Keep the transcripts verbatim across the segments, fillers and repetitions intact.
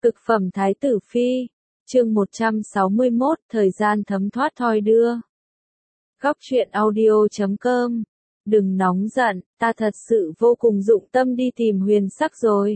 Cực phẩm Thái tử Phi, chương một trăm sáu mươi mốt, thời gian thấm thoát thoi đưa. Góc truyện audio chấm com. Đừng nóng giận, ta thật sự vô cùng dụng tâm đi tìm Huyền Sắc rồi.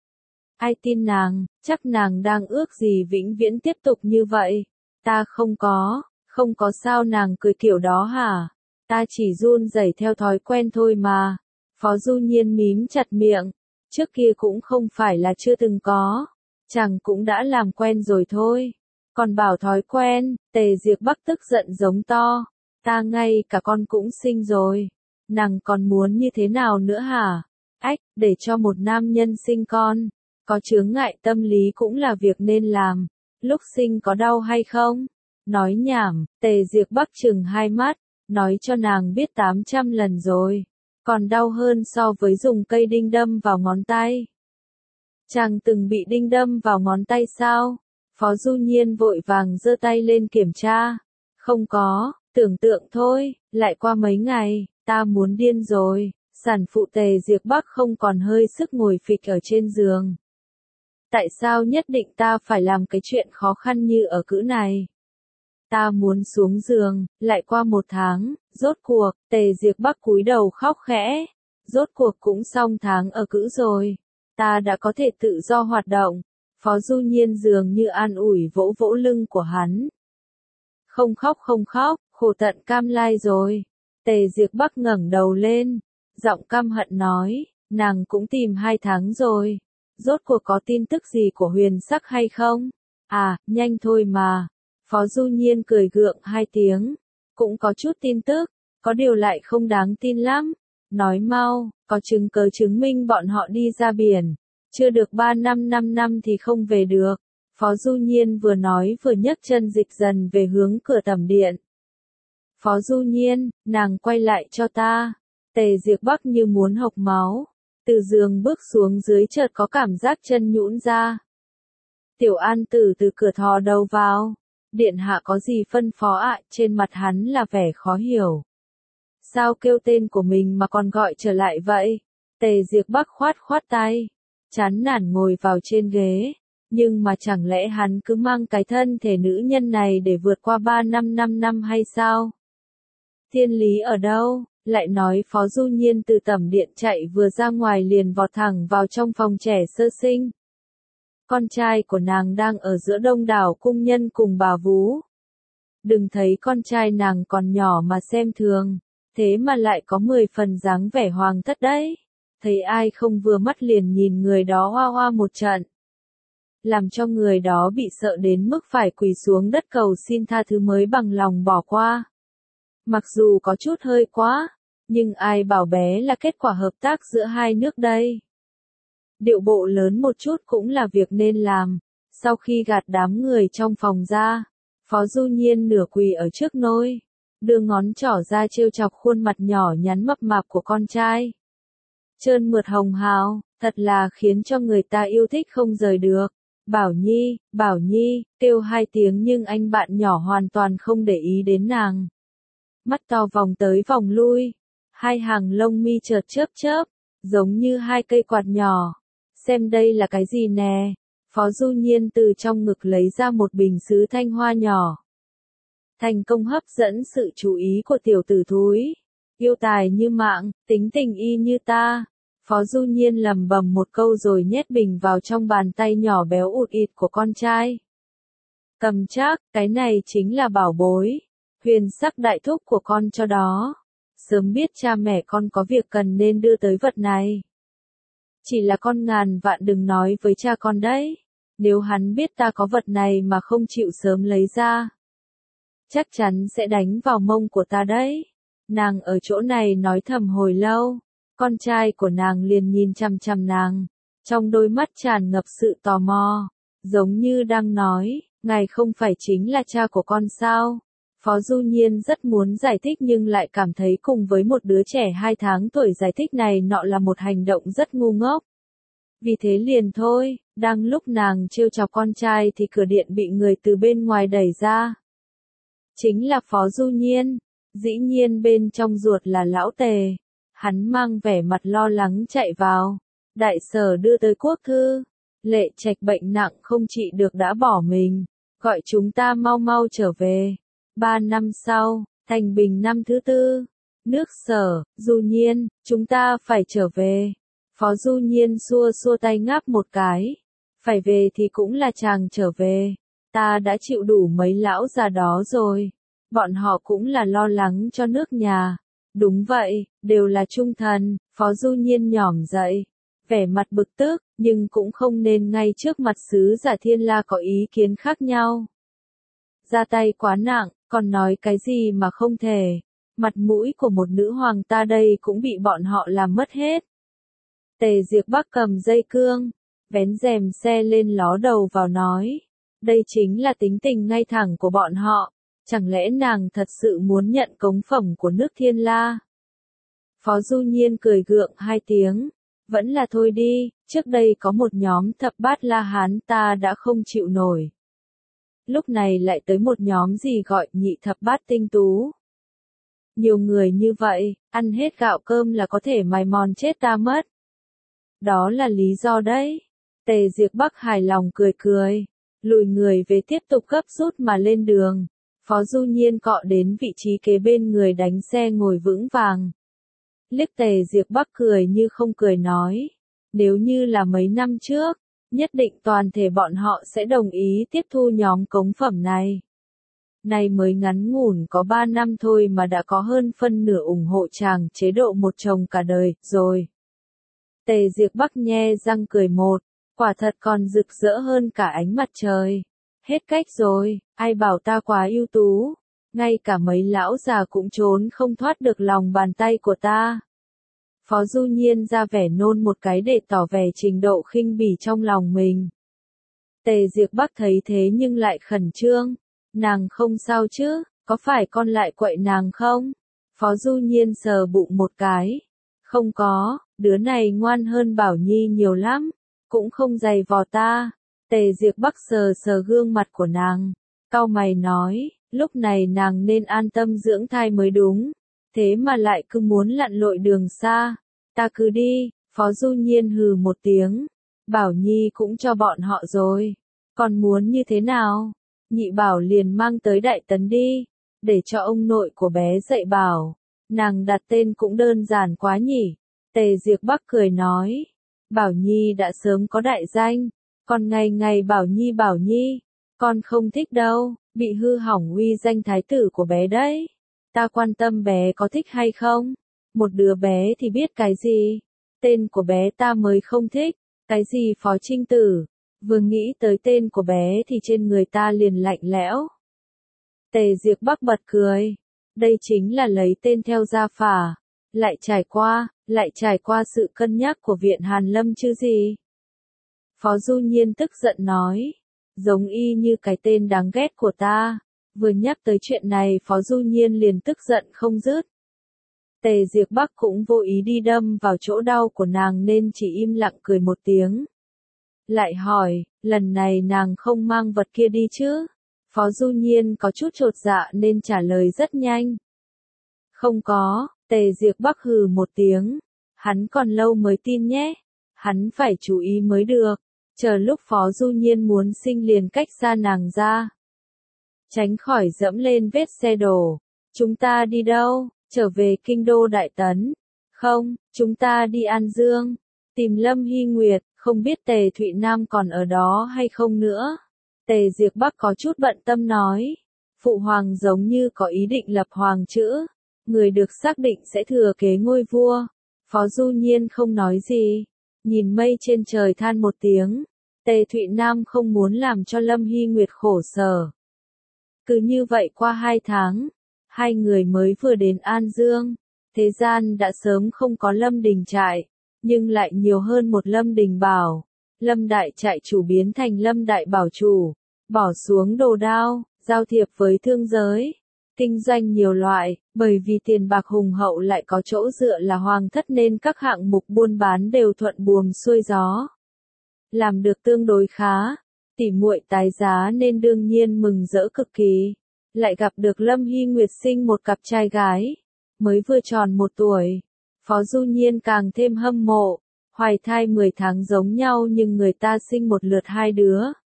Ai tin nàng, chắc nàng đang ước gì vĩnh viễn tiếp tục như vậy. Ta không có, không có sao nàng cười kiểu đó hả? Ta chỉ run rẩy theo thói quen thôi mà. Phó Du Nhiên mím chặt miệng, trước kia cũng không phải là chưa từng có. Chàng cũng đã làm quen rồi thôi. Còn bảo thói quen, Tề Diệp Bắc tức giận giống to. Ta ngay cả con cũng sinh rồi. Nàng còn muốn như thế nào nữa hả? Ách, để cho một nam nhân sinh con. Có chướng ngại tâm lý cũng là việc nên làm. Lúc sinh có đau hay không? Nói nhảm, Tề Diệp Bắc chừng hai mắt. Nói cho nàng biết tám trăm lần rồi. Còn đau hơn so với dùng cây đinh đâm vào ngón tay. Chàng từng bị đinh đâm vào ngón tay sao? Phó Du Nhiên vội vàng giơ tay lên kiểm tra. Không có, tưởng tượng thôi, lại qua mấy ngày, ta muốn điên rồi. Sản phụ Tề Diệp Bắc không còn hơi sức ngồi phịch ở trên giường. Tại sao nhất định ta phải làm cái chuyện khó khăn như ở cữ này? Ta muốn xuống giường, lại qua một tháng, rốt cuộc, Tề Diệp Bắc cúi đầu khóc khẽ. Rốt cuộc cũng xong tháng ở cữ rồi. Ta đã có thể tự do hoạt động. Phó Du Nhiên dường như an ủi vỗ vỗ lưng của hắn. Không khóc không khóc, khổ tận cam lai rồi. Tề Diệp Bắc ngẩng đầu lên, giọng căm hận nói, nàng cũng tìm hai tháng rồi. Rốt cuộc có tin tức gì của Huyền Sắc hay không? À, nhanh thôi mà. Phó Du Nhiên cười gượng hai tiếng. Cũng có chút tin tức, có điều lại không đáng tin lắm. Nói mau, có chứng cớ chứng minh bọn họ đi ra biển. Chưa được ba năm năm năm thì không về được. Phó Du Nhiên vừa nói vừa nhấc chân dịch dần về hướng cửa tẩm điện. Phó Du Nhiên, nàng quay lại cho ta. Tề Diệp Bắc như muốn hộc máu. Từ giường bước xuống dưới chợt có cảm giác chân nhũn ra. Tiểu An Tử từ cửa thò đầu vào. Điện hạ có gì phân phó ạ? Trên mặt hắn là vẻ khó hiểu. Sao kêu tên của mình mà còn gọi trở lại vậy? Tề Diệp Bắc khoát khoát tay. Chán nản ngồi vào trên ghế. Nhưng mà chẳng lẽ hắn cứ mang cái thân thể nữ nhân này để vượt qua ba năm năm năm hay sao? Thiên lý ở đâu? Lại nói Phó Du Nhiên từ tẩm điện chạy vừa ra ngoài liền vọt thẳng vào trong phòng trẻ sơ sinh. Con trai của nàng đang ở giữa đông đảo cung nhân cùng bà vú. Đừng thấy con trai nàng còn nhỏ mà xem thường, thế mà lại có mười phần dáng vẻ hoàng thất đấy. Thấy ai không vừa mắt liền nhìn người đó hoa hoa một trận. Làm cho người đó bị sợ đến mức phải quỳ xuống đất cầu xin tha thứ mới bằng lòng bỏ qua. Mặc dù có chút hơi quá, nhưng ai bảo bé là kết quả hợp tác giữa hai nước đây. Điệu bộ lớn một chút cũng là việc nên làm. Sau khi gạt đám người trong phòng ra, Phó Du Nhiên nửa quỳ ở trước nôi, đưa ngón trỏ ra trêu chọc khuôn mặt nhỏ nhắn mập mạp của con trai. Trơn mượt hồng hào, thật là khiến cho người ta yêu thích không rời được. Bảo Nhi, Bảo Nhi, kêu hai tiếng nhưng anh bạn nhỏ hoàn toàn không để ý đến nàng. Mắt to vòng tới vòng lui, hai hàng lông mi chợt chớp chớp, giống như hai cây quạt nhỏ. Xem đây là cái gì nè? Phó Du Nhiên từ trong ngực lấy ra một bình sứ thanh hoa nhỏ. Thành công hấp dẫn sự chú ý của tiểu tử thúi. Yêu tài như mạng, tính tình y như ta. Phó Du Nhiên lẩm bẩm một câu rồi nhét bình vào trong bàn tay nhỏ béo ụt ịt của con trai. Cầm chắc, cái này chính là bảo bối. Huyền Sắc đại thúc của con cho đó. Sớm biết cha mẹ con có việc cần nên đưa tới vật này. Chỉ là con ngàn vạn đừng nói với cha con đấy. Nếu hắn biết ta có vật này mà không chịu sớm lấy ra, chắc chắn sẽ đánh vào mông của ta đấy. Nàng ở chỗ này nói thầm hồi lâu. Con trai của nàng liền nhìn chằm chằm nàng. Trong đôi mắt tràn ngập sự tò mò. Giống như đang nói, ngài không phải chính là cha của con sao? Phó Du Nhiên rất muốn giải thích nhưng lại cảm thấy cùng với một đứa trẻ hai tháng tuổi giải thích này nọ là một hành động rất ngu ngốc. Vì thế liền thôi, đang lúc nàng trêu chọc con trai thì cửa điện bị người từ bên ngoài đẩy ra. Chính là Phó Du Nhiên, dĩ nhiên bên trong ruột là lão Tề. Hắn mang vẻ mặt lo lắng chạy vào. Đại sở đưa tới quốc thư. Lệ Trạch bệnh nặng không trị được đã bỏ mình, gọi chúng ta mau mau trở về. Ba năm sau, thành bình năm thứ tư, nước Sở, Du Nhiên, chúng ta phải trở về. Phó Du Nhiên xua xua tay ngáp một cái. Phải về thì cũng là chàng trở về. Ta đã chịu đủ mấy lão già đó rồi. Bọn họ cũng là lo lắng cho nước nhà. Đúng vậy, đều là trung thần. Phó Du Nhiên nhỏm dậy, vẻ mặt bực tức, nhưng cũng không nên ngay trước mặt sứ giả Thiên La có ý kiến khác nhau. Ra tay quá nặng, còn nói cái gì mà không thể. Mặt mũi của một nữ hoàng ta đây cũng bị bọn họ làm mất hết. Tề Diệp Bắc cầm dây cương, vén rèm xe lên ló đầu vào nói. Đây chính là tính tình ngay thẳng của bọn họ. Chẳng lẽ nàng thật sự muốn nhận cống phẩm của nước Thiên La? Phó Du Nhiên cười gượng hai tiếng. Vẫn là thôi đi, trước đây có một nhóm thập bát La Hán ta đã không chịu nổi. Lúc này lại tới một nhóm gì gọi nhị thập bát tinh tú. Nhiều người như vậy, ăn hết gạo cơm là có thể mài mòn chết ta mất. Đó là lý do đấy. Tề Diệp Bắc hài lòng cười cười, lùi người về tiếp tục gấp rút mà lên đường. Phó Du Nhiên cọ đến vị trí kế bên người đánh xe ngồi vững vàng. Liếc Tề Diệp Bắc cười như không cười nói. Nếu như là mấy năm trước, nhất định toàn thể bọn họ sẽ đồng ý tiếp thu nhóm cống phẩm này. Nay mới ngắn ngủn có ba năm thôi mà đã có hơn phân nửa ủng hộ chàng chế độ một chồng cả đời, rồi. Tề Diệp Bắc nhe răng cười một, quả thật còn rực rỡ hơn cả ánh mặt trời. Hết cách rồi, ai bảo ta quá ưu tú, ngay cả mấy lão già cũng trốn không thoát được lòng bàn tay của ta. Phó Du Nhiên ra vẻ nôn một cái để tỏ vẻ trình độ khinh bỉ trong lòng mình. Tề Diệp Bắc thấy thế nhưng lại khẩn trương. Nàng không sao chứ, có phải con lại quậy nàng không? Phó Du Nhiên sờ bụng một cái. Không có, đứa này ngoan hơn Bảo Nhi nhiều lắm, cũng không giày vò ta. Tề Diệp Bắc sờ sờ gương mặt của nàng, cau mày nói, lúc này nàng nên an tâm dưỡng thai mới đúng, thế mà lại cứ muốn lặn lội đường xa. Ta cứ đi. Phó Du Nhiên hừ một tiếng, Bảo Nhi cũng cho bọn họ rồi, còn muốn như thế nào? Nhị Bảo liền mang tới Đại Tấn đi, để cho ông nội của bé dạy bảo. Nàng đặt tên cũng đơn giản quá nhỉ. Tề Diệp Bắc cười nói, Bảo Nhi đã sớm có đại danh, còn ngày ngày Bảo Nhi Bảo Nhi, con không thích đâu, bị hư hỏng uy danh thái tử của bé đấy. Ta quan tâm bé có thích hay không? Một đứa bé thì biết cái gì? Tên của bé ta mới không thích, cái gì Phó Trinh Tử? Vừa nghĩ tới tên của bé thì trên người ta liền lạnh lẽo. Tề Diệp Bắc bật cười, đây chính là lấy tên theo gia phả, lại trải qua, lại trải qua sự cân nhắc của Viện Hàn Lâm chứ gì. Phó Du Nhiên tức giận nói, giống y như cái tên đáng ghét của ta. Vừa nhắc tới chuyện này Phó Du Nhiên liền tức giận không dứt. Tề Diệp Bắc cũng vô ý đi đâm vào chỗ đau của nàng nên chỉ im lặng cười một tiếng. Lại hỏi, lần này nàng không mang vật kia đi chứ? Phó Du Nhiên có chút chột dạ nên trả lời rất nhanh. Không có. Tề Diệp Bắc hừ một tiếng. Hắn còn lâu mới tin nhé. Hắn phải chú ý mới được. Chờ lúc Phó Du Nhiên muốn sinh liền cách xa nàng ra. Tránh khỏi dẫm lên vết xe đổ. Chúng ta đi đâu? Trở về kinh đô Đại Tấn. Không, chúng ta đi An Dương. Tìm Lâm Hy Nguyệt, không biết Tề Thụy Nam còn ở đó hay không nữa. Tề Diệp Bắc có chút bận tâm nói. Phụ hoàng giống như có ý định lập hoàng chữ. Người được xác định sẽ thừa kế ngôi vua. Phó Du Nhiên không nói gì. Nhìn mây trên trời than một tiếng. Tề Thụy Nam không muốn làm cho Lâm Hy Nguyệt khổ sở. Cứ như vậy qua hai tháng. Hai người mới vừa đến An Dương. Thế gian đã sớm không có Lâm Đình Trại. Nhưng lại nhiều hơn một Lâm Đình Bảo. Lâm Đại Trại chủ biến thành Lâm Đại Bảo chủ. Bỏ xuống đồ đao, giao thiệp với thương giới. Kinh doanh nhiều loại, bởi vì tiền bạc hùng hậu lại có chỗ dựa là hoàng thất nên các hạng mục buôn bán đều thuận buồm xuôi gió. Làm được tương đối khá, tỉ muội tái giá nên đương nhiên mừng rỡ cực kỳ. Lại gặp được Lâm Hy Nguyệt sinh một cặp trai gái, mới vừa tròn một tuổi. Phó Du Nhiên càng thêm hâm mộ, Hoài thai mười tháng giống nhau nhưng người ta sinh một lượt hai đứa.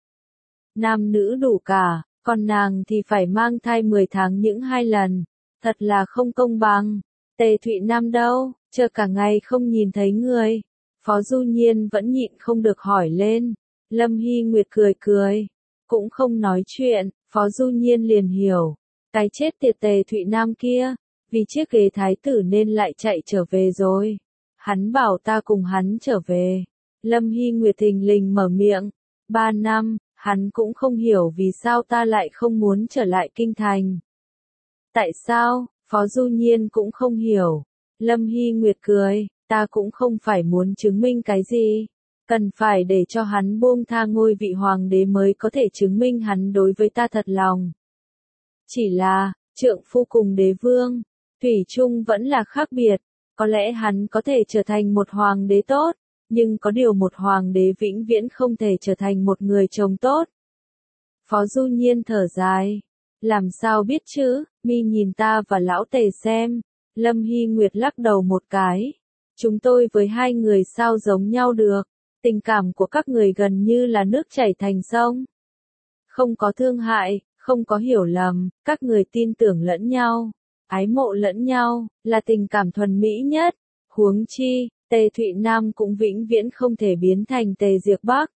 Nam nữ đủ cả, còn nàng thì phải mang thai mười tháng những hai lần. Thật là không công bằng. Tề Thụy Nam đâu, chờ cả ngày không nhìn thấy người. Phó Du Nhiên vẫn nhịn không được hỏi lên. Lâm Hy Nguyệt cười cười, cũng không nói chuyện, Phó Du Nhiên liền hiểu. Cái chết tiệt Tề Thụy Nam kia, vì chiếc ghế thái tử nên lại chạy trở về rồi. Hắn bảo ta cùng hắn trở về. Lâm Hy Nguyệt thình lình mở miệng. Ba năm, hắn cũng không hiểu vì sao ta lại không muốn trở lại kinh thành. Tại sao? Phó Du Nhiên cũng không hiểu. Lâm Hy Nguyệt cười, ta cũng không phải muốn chứng minh cái gì. Cần phải để cho hắn buông tha ngôi vị hoàng đế mới có thể chứng minh hắn đối với ta thật lòng. Chỉ là, trượng phu cùng đế vương, thủy chung vẫn là khác biệt. Có lẽ hắn có thể trở thành một hoàng đế tốt, nhưng có điều một hoàng đế vĩnh viễn không thể trở thành một người chồng tốt. Phó Du Nhiên thở dài. Làm sao biết chứ, mi nhìn ta và lão Tề xem. Lâm Hy Nguyệt lắc đầu một cái. Chúng tôi với hai người sao giống nhau được. Tình cảm của các người gần như là nước chảy thành sông. Không có thương hại, không có hiểu lầm, các người tin tưởng lẫn nhau, ái mộ lẫn nhau, là tình cảm thuần mỹ nhất. Huống chi, Tề Thụy Nam cũng vĩnh viễn không thể biến thành Tề Diệp Bắc.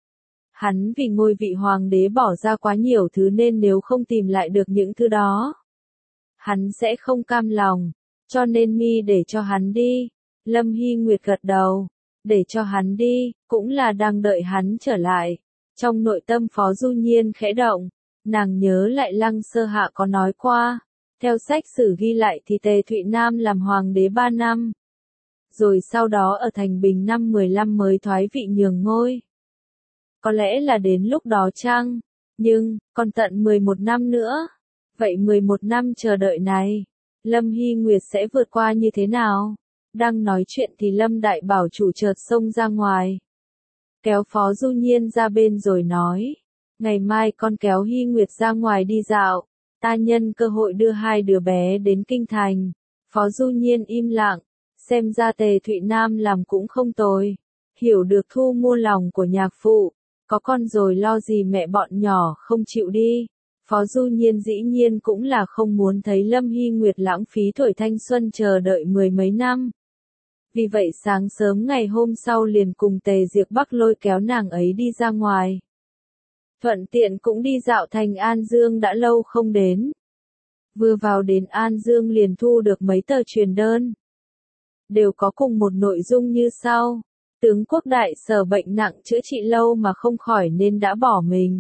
Hắn vì ngôi vị hoàng đế bỏ ra quá nhiều thứ nên nếu không tìm lại được những thứ đó, hắn sẽ không cam lòng, cho nên mi để cho hắn đi. Lâm Hy Nguyệt gật đầu, để cho hắn đi, cũng là đang đợi hắn trở lại. Trong nội tâm Phó Du Nhiên khẽ động, nàng nhớ lại Lăng Sơ Hạ có nói qua, theo sách sử ghi lại thì Tề Thụy Nam làm hoàng đế ba năm. Rồi sau đó ở Thành Bình năm mười lăm mới thoái vị nhường ngôi. Có lẽ là đến lúc đó chăng? Nhưng, còn tận mười một năm nữa. Vậy mười một năm chờ đợi này, Lâm Hy Nguyệt sẽ vượt qua như thế nào? Đang nói chuyện thì Lâm Đại Bảo chủ chợt xông ra ngoài. Kéo Phó Du Nhiên ra bên rồi nói. Ngày mai con kéo Hy Nguyệt ra ngoài đi dạo. Ta nhân cơ hội đưa hai đứa bé đến kinh thành. Phó Du Nhiên im lặng. Xem ra Tề Thụy Nam làm cũng không tồi. Hiểu được thu mua lòng của nhạc phụ. Có con rồi lo gì mẹ bọn nhỏ không chịu đi. Phó Du Nhiên dĩ nhiên cũng là không muốn thấy Lâm Hy Nguyệt lãng phí tuổi thanh xuân chờ đợi mười mấy năm. Vì vậy sáng sớm ngày hôm sau liền cùng Tề Diệp Bắc lôi kéo nàng ấy đi ra ngoài. Thuận tiện cũng đi dạo thành An Dương đã lâu không đến. Vừa vào đến An Dương liền thu được mấy tờ truyền đơn. Đều có cùng một nội dung như sau. Tướng quốc đại sở bệnh nặng chữa trị lâu mà không khỏi nên đã bỏ mình.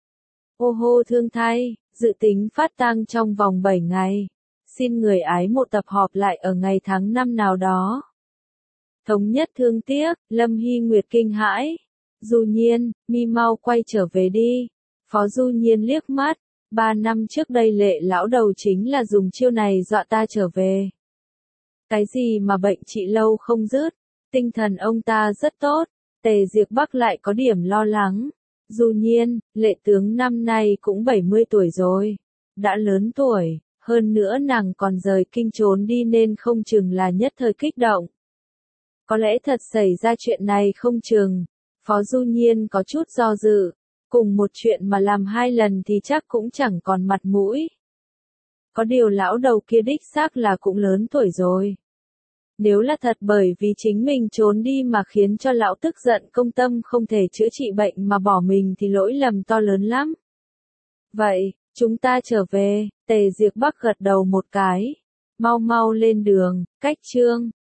Ô hô thương thay, dự tính phát tang trong vòng bảy ngày. Xin người ái mộ tập họp lại ở ngày tháng năm nào đó. Thống nhất thương tiếc, Lâm Hy Nguyệt kinh hãi. Du Nhiên, mi mau quay trở về đi. Phó Du Nhiên liếc mắt. Ba năm trước đây Lệ lão đầu chính là dùng chiêu này dọa ta trở về. Cái gì mà bệnh trị lâu không dứt. Tinh thần ông ta rất tốt. Tề Diệp Bắc lại có điểm lo lắng. Du Nhiên, Lệ tướng năm nay cũng bảy mươi tuổi rồi. Đã lớn tuổi, hơn nữa nàng còn rời kinh trốn đi nên không chừng là nhất thời kích động. Có lẽ thật xảy ra chuyện này không chừng. Phó Du Nhiên có chút do dự. Cùng một chuyện mà làm hai lần thì chắc cũng chẳng còn mặt mũi. Có điều lão đầu kia đích xác là cũng lớn tuổi rồi. Nếu là thật bởi vì chính mình trốn đi mà khiến cho lão tức giận công tâm không thể chữa trị bệnh mà bỏ mình thì lỗi lầm to lớn lắm. Vậy, chúng ta trở về. Tề Diệp Bắc gật đầu một cái. Mau mau lên đường, cách chương.